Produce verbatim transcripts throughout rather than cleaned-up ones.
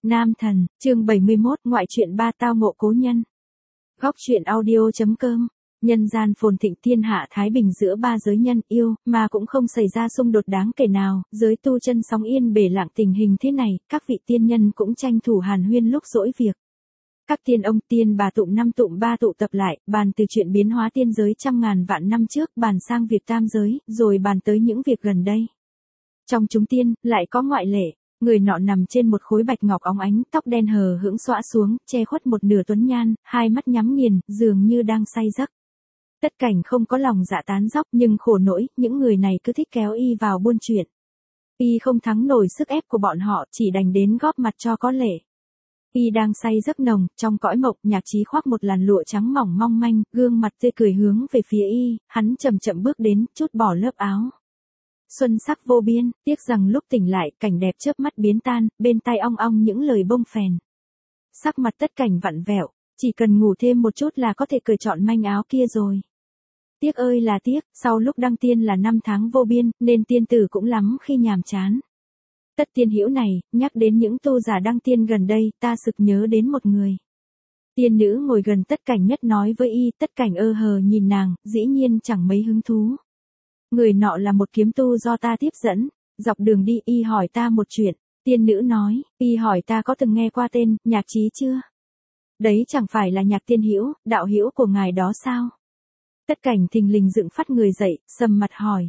Nam thần, chương bảy mươi mốt, ngoại truyện ba tao ngộ cố nhân. Góc truyện audio.com. Nhân gian phồn thịnh thiên hạ thái bình giữa ba giới nhân yêu, mà cũng không xảy ra xung đột đáng kể nào, giới tu chân sóng yên bể lặng tình hình thế này, các vị tiên nhân cũng tranh thủ hàn huyên lúc rỗi việc. Các tiên ông tiên bà tụm năm tụm ba tụ tập lại, bàn từ chuyện biến hóa tiên giới trăm ngàn vạn năm trước, bàn sang việc tam giới, rồi bàn tới những việc gần đây. Trong chúng tiên, lại có ngoại lệ. Người nọ nằm trên một khối bạch ngọc óng ánh, tóc đen hờ hững xõa xuống, che khuất một nửa tuấn nhan, hai mắt nhắm nghiền, dường như đang say giấc. Tất Cảnh không có lòng dạ tán dóc, nhưng khổ nỗi, những người này cứ thích kéo y vào buôn chuyện. Y không thắng nổi sức ép của bọn họ, chỉ đành đến góp mặt cho có lệ. Y đang say giấc nồng, trong cõi mộng, Nhạc Chí khoác một làn lụa trắng mỏng mong manh, gương mặt tươi cười hướng về phía y, hắn chậm chậm bước đến, trút bỏ lớp áo. Xuân sắc vô biên, tiếc rằng lúc tỉnh lại, cảnh đẹp chớp mắt biến tan, bên tai ong ong những lời bông phèn. Sắc mặt Tất Cảnh vặn vẹo, chỉ cần ngủ thêm một chút là có thể cởi trọn manh áo kia rồi. Tiếc ơi là tiếc, sau lúc đăng tiên là năm tháng vô biên, nên tiên tử cũng lắm khi nhàm chán. Tất tiên hữu này, nhắc đến những tu giả đăng tiên gần đây, ta sực nhớ đến một người. Tiên nữ ngồi gần Tất Cảnh nhất nói với y, Tất Cảnh ơ hờ nhìn nàng, dĩ nhiên chẳng mấy hứng thú. Người nọ là một kiếm tu do ta tiếp dẫn, dọc đường đi y hỏi ta một chuyện, tiên nữ nói, y hỏi ta có từng nghe qua tên, Nhạc Chí chưa? Đấy chẳng phải là Nhạc tiên hữu, đạo hữu của ngài đó sao? Tất Cảnh thình lình dựng phát người dậy, sầm mặt hỏi.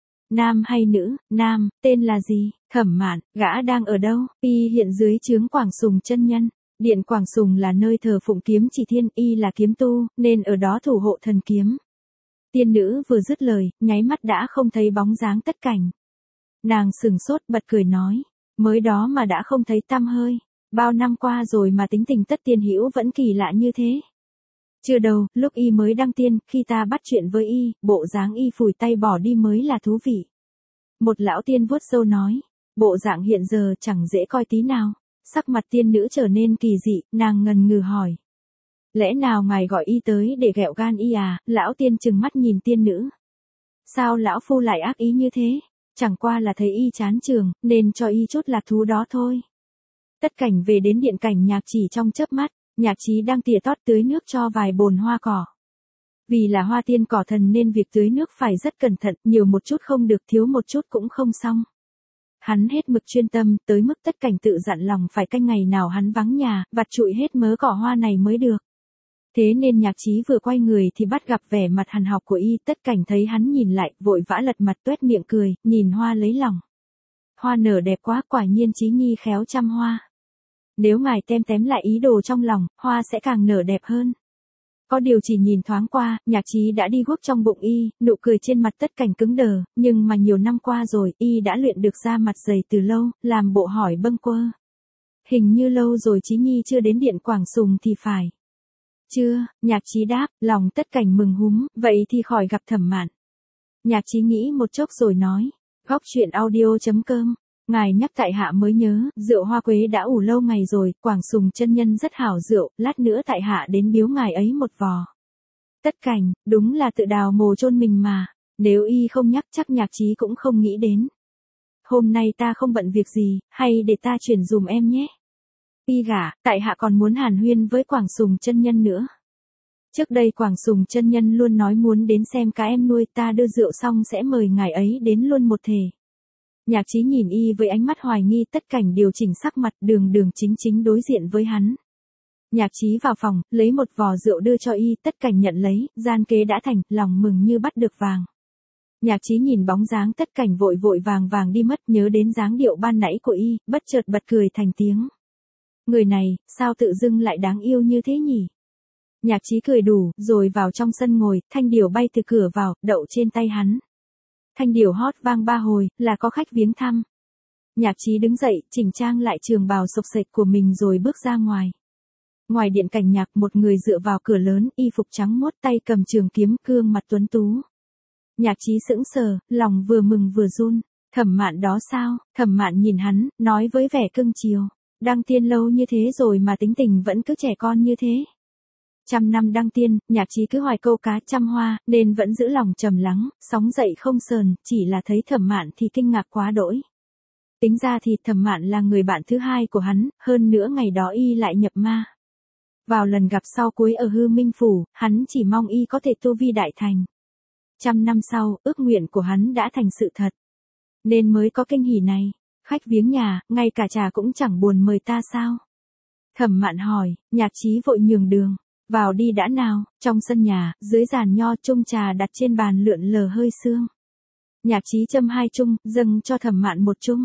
Nam hay nữ? Nam, tên là gì? Thẩm Mạn, gã đang ở đâu? Y hiện dưới trướng Quảng Sùng chân nhân. Điện Quảng Sùng là nơi thờ phụng kiếm chỉ thiên, y là kiếm tu, nên ở đó thủ hộ thần kiếm. Tiên nữ vừa dứt lời, nháy mắt đã không thấy bóng dáng Tất Cảnh. Nàng sừng sốt bật cười nói, mới đó mà đã không thấy tăm hơi, bao năm qua rồi mà tính tình Tất tiên hữu vẫn kỳ lạ như thế. Chưa đâu, lúc y mới đăng tiên, khi ta bắt chuyện với y, bộ dáng y phủi tay bỏ đi mới là thú vị. Một lão tiên vuốt râu nói, bộ dạng hiện giờ chẳng dễ coi tí nào. Sắc mặt tiên nữ trở nên kỳ dị, nàng ngần ngừ hỏi. Lẽ nào ngài gọi y tới để ghẹo gan y à? Lão tiên trừng mắt nhìn tiên nữ. Sao lão phu lại ác ý như thế? Chẳng qua là thấy y chán trường, nên cho y chút lạc thú đó thôi. Tất Cảnh về đến điện cảnh Nhạc chỉ trong chớp mắt, Nhạc Chí đang tỉa tót tưới nước cho vài bồn hoa cỏ. Vì là hoa tiên cỏ thần nên việc tưới nước phải rất cẩn thận, nhiều một chút không được, thiếu một chút cũng không xong. Hắn hết mực chuyên tâm, tới mức Tất Cảnh tự dặn lòng phải canh ngày nào hắn vắng nhà, vặt trụi hết mớ cỏ hoa này mới được. Thế nên Nhạc Chí vừa quay người thì bắt gặp vẻ mặt hằn học của y, Tất Cảnh thấy hắn nhìn lại, vội vã lật mặt tuét miệng cười, nhìn hoa lấy lòng. Hoa nở đẹp quá, quả nhiên Chí nhi khéo chăm hoa. Nếu ngài tem tém lại ý đồ trong lòng, hoa sẽ càng nở đẹp hơn. Có điều chỉ nhìn thoáng qua, Nhạc Chí đã đi guốc trong bụng y, nụ cười trên mặt Tất Cảnh cứng đờ, nhưng mà nhiều năm qua rồi, y đã luyện được da mặt dày từ lâu, làm bộ hỏi bâng quơ. Hình như lâu rồi Chí nhi chưa đến điện Quảng Sùng thì phải. Chưa, Nhạc Chí đáp, lòng Tất Cảnh mừng húm, vậy thì khỏi gặp Thẩm Mạn. Nhạc Chí nghĩ một chốc rồi nói, góc truyện audio.com. Ngài nhắc tại hạ mới nhớ, rượu hoa quế đã ủ lâu ngày rồi, Quảng Sùng chân nhân rất hảo rượu, lát nữa tại hạ đến biếu ngài ấy một vò. Tất Cảnh, đúng là tự đào mồ chôn mình mà, nếu y không nhắc chắc Nhạc Chí cũng không nghĩ đến. Hôm nay ta không bận việc gì, hay để ta chuyển dùm em nhé. Y gả, tại hạ còn muốn hàn huyên với Quảng Sùng chân nhân nữa. Trước đây Quảng Sùng chân nhân luôn nói muốn đến xem cá em nuôi, ta đưa rượu xong sẽ mời ngài ấy đến luôn một thể. Nhạc Chí nhìn y với ánh mắt hoài nghi, Tất Cảnh điều chỉnh sắc mặt, đường đường chính chính đối diện với hắn. Nhạc Chí vào phòng, lấy một vò rượu đưa cho y, Tất Cảnh nhận lấy, gian kế đã thành, lòng mừng như bắt được vàng. Nhạc Chí nhìn bóng dáng Tất Cảnh vội vội vàng vàng đi mất, nhớ đến dáng điệu ban nãy của y, bất chợt bật cười thành tiếng. Người này, sao tự dưng lại đáng yêu như thế nhỉ? Nhạc Chí cười đủ, rồi vào trong sân ngồi, thanh điểu bay từ cửa vào, đậu trên tay hắn. Thanh điểu hót vang ba hồi, là có khách viếng thăm. Nhạc Chí đứng dậy, chỉnh trang lại trường bào xộc xệch của mình rồi bước ra ngoài. Ngoài điện cảnh Nhạc, một người dựa vào cửa lớn, y phục trắng muốt, tay cầm trường kiếm, gương mặt tuấn tú. Nhạc Chí sững sờ, lòng vừa mừng vừa run. Thẩm Mạn đó sao? Thẩm Mạn nhìn hắn, nói với vẻ cưng chiều. Đăng tiên lâu như thế rồi mà tính tình vẫn cứ trẻ con như thế. Trăm năm đăng tiên, Nhạc Chí cứ hoài câu cá trăm hoa, nên vẫn giữ lòng trầm lắng, sóng dậy không sờn, chỉ là thấy Thẩm Mạn thì kinh ngạc quá đỗi. Tính ra thì Thẩm Mạn là người bạn thứ hai của hắn, hơn nữa ngày đó y lại nhập ma. Vào lần gặp sau cuối ở Hư Minh Phủ, hắn chỉ mong y có thể tu vi đại thành. Trăm năm sau, ước nguyện của hắn đã thành sự thật. Nên mới có kinh hỉ này. Khách viếng nhà, ngay cả trà cũng chẳng buồn mời ta sao? Thẩm Mạn hỏi, Nhạc Chí vội nhường đường. Vào đi đã nào, trong sân nhà, dưới giàn nho chung trà đặt trên bàn lượn lờ hơi sương. Nhạc Chí châm hai chung, dâng cho Thẩm Mạn một chung.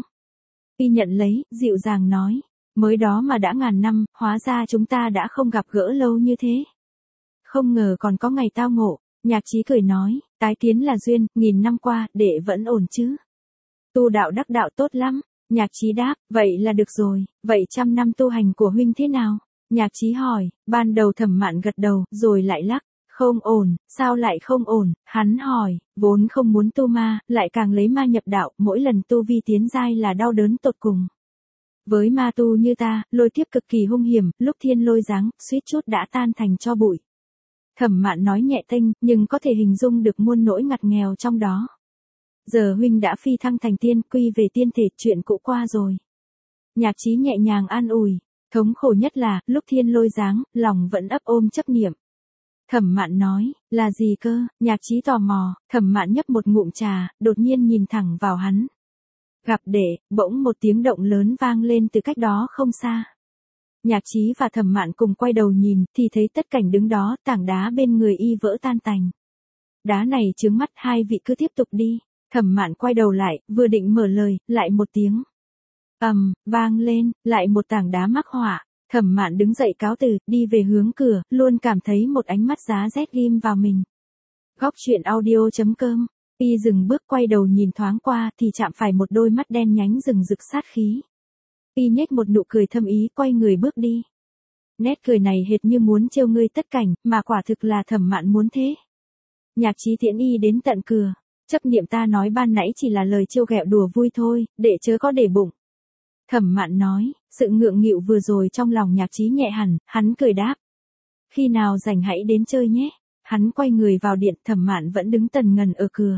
Y nhận lấy, dịu dàng nói, mới đó mà đã ngàn năm, hóa ra chúng ta đã không gặp gỡ lâu như thế. Không ngờ còn có ngày tao ngộ. Nhạc Chí cười nói, tái kiến là duyên, nghìn năm qua, đệ vẫn ổn chứ. Tu đạo đắc đạo tốt lắm. Nhạc Chí đáp, vậy là được rồi, vậy trăm năm tu hành của huynh thế nào? Nhạc Chí hỏi, ban đầu Thẩm Mạn gật đầu, rồi lại lắc, không ổn, sao lại không ổn? Hắn hỏi, vốn không muốn tu ma, lại càng lấy ma nhập đạo, mỗi lần tu vi tiến giai là đau đớn tột cùng. Với ma tu như ta, lôi kiếp cực kỳ hung hiểm, lúc thiên lôi giáng, suýt chút đã tan thành tro bụi. Thẩm Mạn nói nhẹ tênh, nhưng có thể hình dung được muôn nỗi ngặt nghèo trong đó. Giờ huynh đã phi thăng thành tiên, quy về tiên thể, chuyện cũ qua rồi. Nhạc Chí nhẹ nhàng an ủi, thống khổ nhất là, lúc thiên lôi giáng, lòng vẫn ấp ôm chấp niệm. Thẩm Mạn nói, là gì cơ? Nhạc Chí tò mò, Thẩm Mạn nhấp một ngụm trà, đột nhiên nhìn thẳng vào hắn. Gặp đệ, bỗng một tiếng động lớn vang lên từ cách đó không xa. Nhạc Chí và Thẩm Mạn cùng quay đầu nhìn, thì thấy Tất Cảnh đứng đó, tảng đá bên người y vỡ tan tành. Đá này chướng mắt, hai vị cứ tiếp tục đi. Thẩm Mạn quay đầu lại, vừa định mở lời, lại một tiếng ầm vang lên, lại một tảng đá mắc họa. Thẩm Mạn đứng dậy cáo từ, đi về hướng cửa, luôn cảm thấy một ánh mắt giá rét ghim vào mình. Góc truyện audio chấm com. Y dừng bước quay đầu nhìn thoáng qua thì chạm phải một đôi mắt đen nhánh rừng rực sát khí. Y nhếch một nụ cười thâm ý, quay người bước đi. Nét cười này hệt như muốn trêu ngươi Tất Cảnh, mà quả thực là Thẩm Mạn muốn thế. Nhạc Chí tiễn y đến tận cửa. Chấp niệm ta nói ban nãy chỉ là lời trêu ghẹo đùa vui thôi, đệ chớ có để bụng. Thẩm Mạn nói, sự ngượng nghịu vừa rồi trong lòng Nhạc Chí nhẹ hẳn, hắn cười đáp. Khi nào rảnh hãy đến chơi nhé. Hắn quay người vào điện, Thẩm Mạn vẫn đứng tần ngần ở cửa.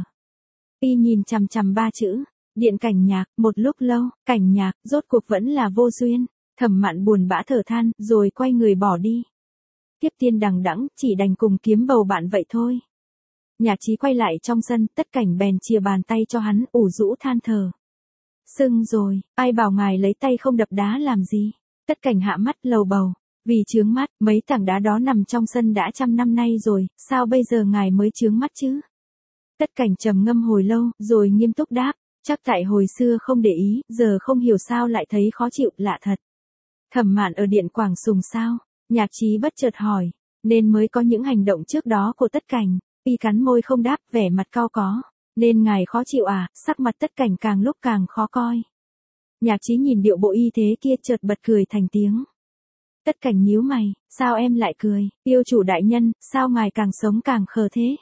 Y nhìn chằm chằm ba chữ, điện Cảnh Nhạc, một lúc lâu, Cảnh Nhạc, rốt cuộc vẫn là vô duyên. Thẩm Mạn buồn bã thở than, rồi quay người bỏ đi. Tiếp tiên đằng đẵng, chỉ đành cùng kiếm bầu bạn vậy thôi. Nhạc Chí quay lại trong sân, Tất Cảnh bèn chìa bàn tay cho hắn, ủ rũ than thở. Sưng rồi, ai bảo ngài lấy tay không đập đá làm gì? Tất Cảnh hạ mắt lầu bầu, vì chướng mắt, mấy tảng đá đó nằm trong sân đã trăm năm nay rồi, sao bây giờ ngài mới chướng mắt chứ? Tất Cảnh trầm ngâm hồi lâu, rồi nghiêm túc đáp, chắc tại hồi xưa không để ý, giờ không hiểu sao lại thấy khó chịu, lạ thật. Thẩm Mạn ở điện Quảng Sùng sao? Nhạc Chí bất chợt hỏi, nên mới có những hành động trước đó của Tất Cảnh. Y cắn môi không đáp, vẻ mặt cau có. Nên ngài khó chịu à? Sắc mặt Tất Cảnh càng lúc càng khó coi. Nhạc Chí nhìn điệu bộ y thế kia chợt bật cười thành tiếng. Tất Cảnh nhíu mày, sao em lại cười? Yêu chủ đại nhân, sao ngài càng sống càng khờ thế?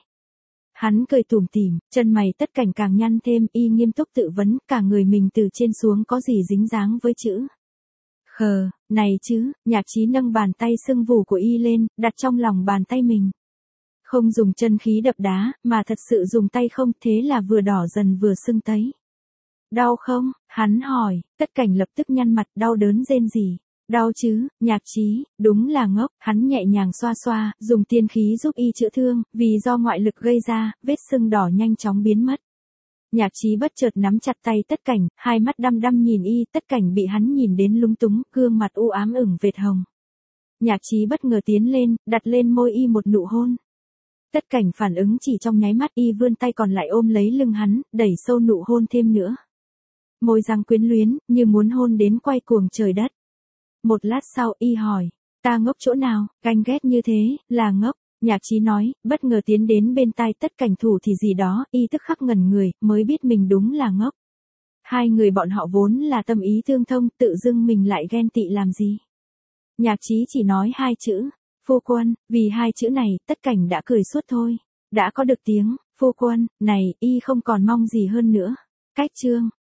Hắn cười tủm tỉm, chân mày Tất Cảnh càng nhăn thêm, y nghiêm túc tự vấn, cả người mình từ trên xuống có gì dính dáng với chữ khờ này chứ? Nhạc Chí nâng bàn tay sưng vù của y lên, đặt trong lòng bàn tay mình. Không dùng chân khí đập đá, mà thật sự dùng tay không, thế là vừa đỏ dần vừa sưng tấy. Đau không? Hắn hỏi. Tất Cảnh lập tức nhăn mặt, đau đớn rên rỉ. Đau chứ? Nhạc Chí, đúng là ngốc. Hắn nhẹ nhàng xoa xoa, dùng tiên khí giúp y chữa thương, vì do ngoại lực gây ra, vết sưng đỏ nhanh chóng biến mất. Nhạc Chí bất chợt nắm chặt tay Tất Cảnh, hai mắt đăm đăm nhìn y. Tất Cảnh bị hắn nhìn đến lúng túng, gương mặt u ám ửng vệt hồng. Nhạc Chí bất ngờ tiến lên, đặt lên môi y một nụ hôn. Tất Cảnh phản ứng chỉ trong nháy mắt, y vươn tay còn lại ôm lấy lưng hắn, đẩy sâu nụ hôn thêm nữa. Môi răng quyến luyến, như muốn hôn đến quay cuồng trời đất. Một lát sau, y hỏi, ta ngốc chỗ nào, ganh ghét như thế, là ngốc. Nhạc Chí nói, bất ngờ tiến đến bên tai Tất Cảnh thủ thì gì đó, y tức khắc ngẩn người, mới biết mình đúng là ngốc. Hai người bọn họ vốn là tâm ý tương thông, tự dưng mình lại ghen tị làm gì. Nhạc Chí chỉ nói hai chữ. Phu quân, vì hai chữ này, Tất Cảnh đã cười suốt thôi. Đã có được tiếng, phu quân, này, y không còn mong gì hơn nữa. Cách chương.